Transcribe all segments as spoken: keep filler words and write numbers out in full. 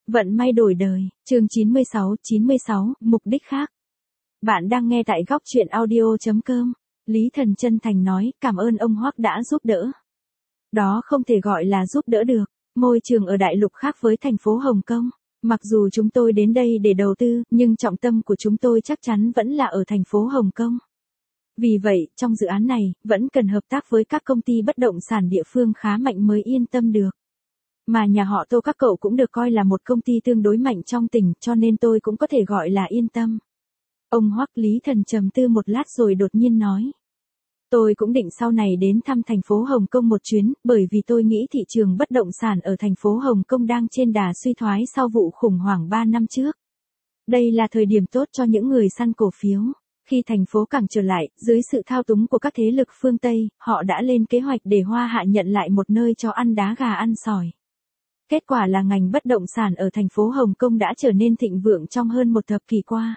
Vận may đổi đời, chương chín mươi sáu, chín mươi sáu, mục đích khác. Bạn đang nghe tại góc truyện audio chấm com. Lý Thần chân thành nói, cảm ơn ông Hoắc đã giúp đỡ. Đó không thể gọi là giúp đỡ được. Môi trường ở đại lục khác với thành phố Hồng Kông. Mặc dù chúng tôi đến đây để đầu tư, nhưng trọng tâm của chúng tôi chắc chắn vẫn là ở thành phố Hồng Kông. Vì vậy, trong dự án này, vẫn cần hợp tác với các công ty bất động sản địa phương khá mạnh mới yên tâm được. Mà nhà họ Tô các cậu cũng được coi là một công ty tương đối mạnh trong tỉnh, cho nên tôi cũng có thể gọi là yên tâm. Ông Hoắc Lý Thần trầm tư một lát rồi đột nhiên nói. Tôi cũng định sau này đến thăm thành phố Hồng Kông một chuyến, bởi vì tôi nghĩ thị trường bất động sản ở thành phố Hồng Kông đang trên đà suy thoái sau vụ khủng hoảng ba năm trước. Đây là thời điểm tốt cho những người săn cổ phiếu. Khi thành phố càng trở lại, dưới sự thao túng của các thế lực phương Tây, họ đã lên kế hoạch để Hoa Hạ nhận lại một nơi cho ăn đá gà ăn sỏi. Kết quả là ngành bất động sản ở thành phố Hồng Kông đã trở nên thịnh vượng trong hơn một thập kỷ qua.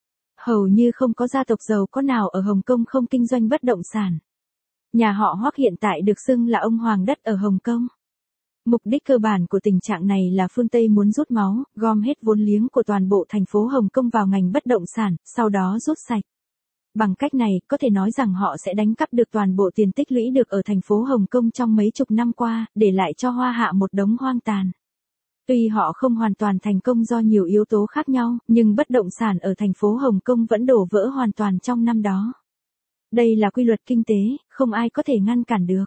Hầu như không có gia tộc giàu có nào ở Hồng Kông không kinh doanh bất động sản. Nhà họ Hoắc hiện tại được xưng là ông hoàng đất ở Hồng Kông. Mục đích cơ bản của tình trạng này là phương Tây muốn rút máu, gom hết vốn liếng của toàn bộ thành phố Hồng Kông vào ngành bất động sản, sau đó rút sạch. Bằng cách này, có thể nói rằng họ sẽ đánh cắp được toàn bộ tiền tích lũy được ở thành phố Hồng Kông trong mấy chục năm qua, để lại cho Hoa Hạ một đống hoang tàn. Tuy họ không hoàn toàn thành công do nhiều yếu tố khác nhau, nhưng bất động sản ở thành phố Hồng Kông vẫn đổ vỡ hoàn toàn trong năm đó. Đây là quy luật kinh tế, không ai có thể ngăn cản được.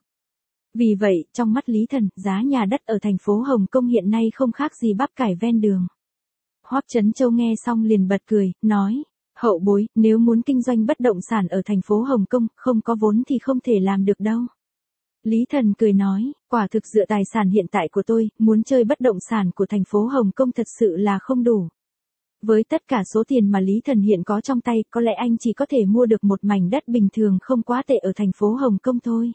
Vì vậy, trong mắt Lý Thần, giá nhà đất ở thành phố Hồng Kông hiện nay không khác gì bắp cải ven đường. Hoắc Chấn Châu nghe xong liền bật cười, nói. Hậu bối, nếu muốn kinh doanh bất động sản ở thành phố Hồng Kông, không có vốn thì không thể làm được đâu. Lý Thần cười nói, quả thực dựa tài sản hiện tại của tôi, muốn chơi bất động sản của thành phố Hồng Kông thật sự là không đủ. Với tất cả số tiền mà Lý Thần hiện có trong tay, có lẽ anh chỉ có thể mua được một mảnh đất bình thường không quá tệ ở thành phố Hồng Kông thôi.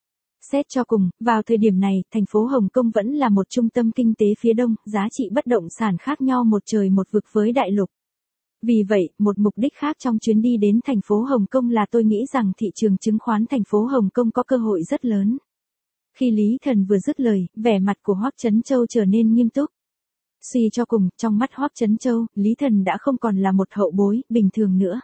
Xét cho cùng, vào thời điểm này, thành phố Hồng Kông vẫn là một trung tâm kinh tế phía đông, giá trị bất động sản khác nhau một trời một vực với đại lục. Vì vậy, một mục đích khác trong chuyến đi đến thành phố Hồng Kông là tôi nghĩ rằng thị trường chứng khoán thành phố Hồng Kông có cơ hội rất lớn. Khi Lý Thần vừa dứt lời, vẻ mặt của Hoắc Chấn Châu trở nên nghiêm túc. Suy cho cùng, trong mắt Hoắc Chấn Châu, Lý Thần đã không còn là một hậu bối bình thường nữa.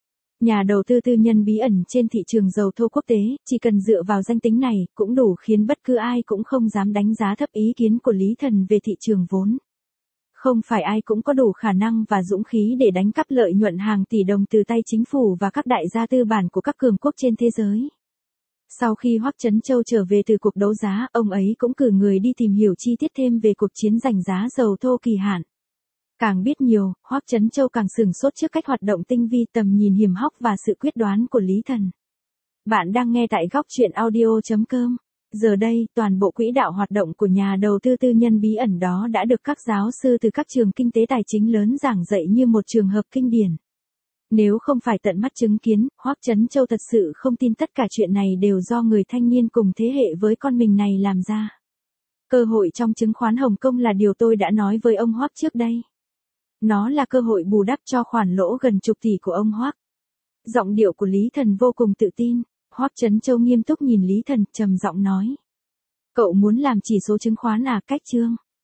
Nhà đầu tư tư nhân bí ẩn trên thị trường dầu thô quốc tế, chỉ cần dựa vào danh tính này, cũng đủ khiến bất cứ ai cũng không dám đánh giá thấp ý kiến của Lý Thần về thị trường vốn. Không phải ai cũng có đủ khả năng và dũng khí để đánh cắp lợi nhuận hàng tỷ đồng từ tay chính phủ và các đại gia tư bản của các cường quốc trên thế giới. Sau khi Hoắc Chấn Châu trở về từ cuộc đấu giá, ông ấy cũng cử người đi tìm hiểu chi tiết thêm về cuộc chiến giành giá dầu thô kỳ hạn. Càng biết nhiều, Hoắc Chấn Châu càng sửng sốt trước cách hoạt động tinh vi, tầm nhìn hiểm hóc và sự quyết đoán của Lý Thần. Bạn đang nghe tại góc truyện audio chấm com. Giờ đây, toàn bộ quỹ đạo hoạt động của nhà đầu tư tư nhân bí ẩn đó đã được các giáo sư từ các trường kinh tế tài chính lớn giảng dạy như một trường hợp kinh điển. Nếu không phải tận mắt chứng kiến, Hoắc Chấn Châu thật sự không tin tất cả chuyện này đều do người thanh niên cùng thế hệ với con mình này làm ra. Cơ hội trong chứng khoán Hồng Kông là điều tôi đã nói với ông Hoắc trước đây. Nó là cơ hội bù đắp cho khoản lỗ gần chục tỷ của ông Hoắc. Giọng điệu của Lý Thần vô cùng tự tin. Hoắc Chấn Châu nghiêm túc nhìn Lý Thần, trầm giọng nói. Cậu muốn làm chỉ số chứng khoán à, Cách Trương?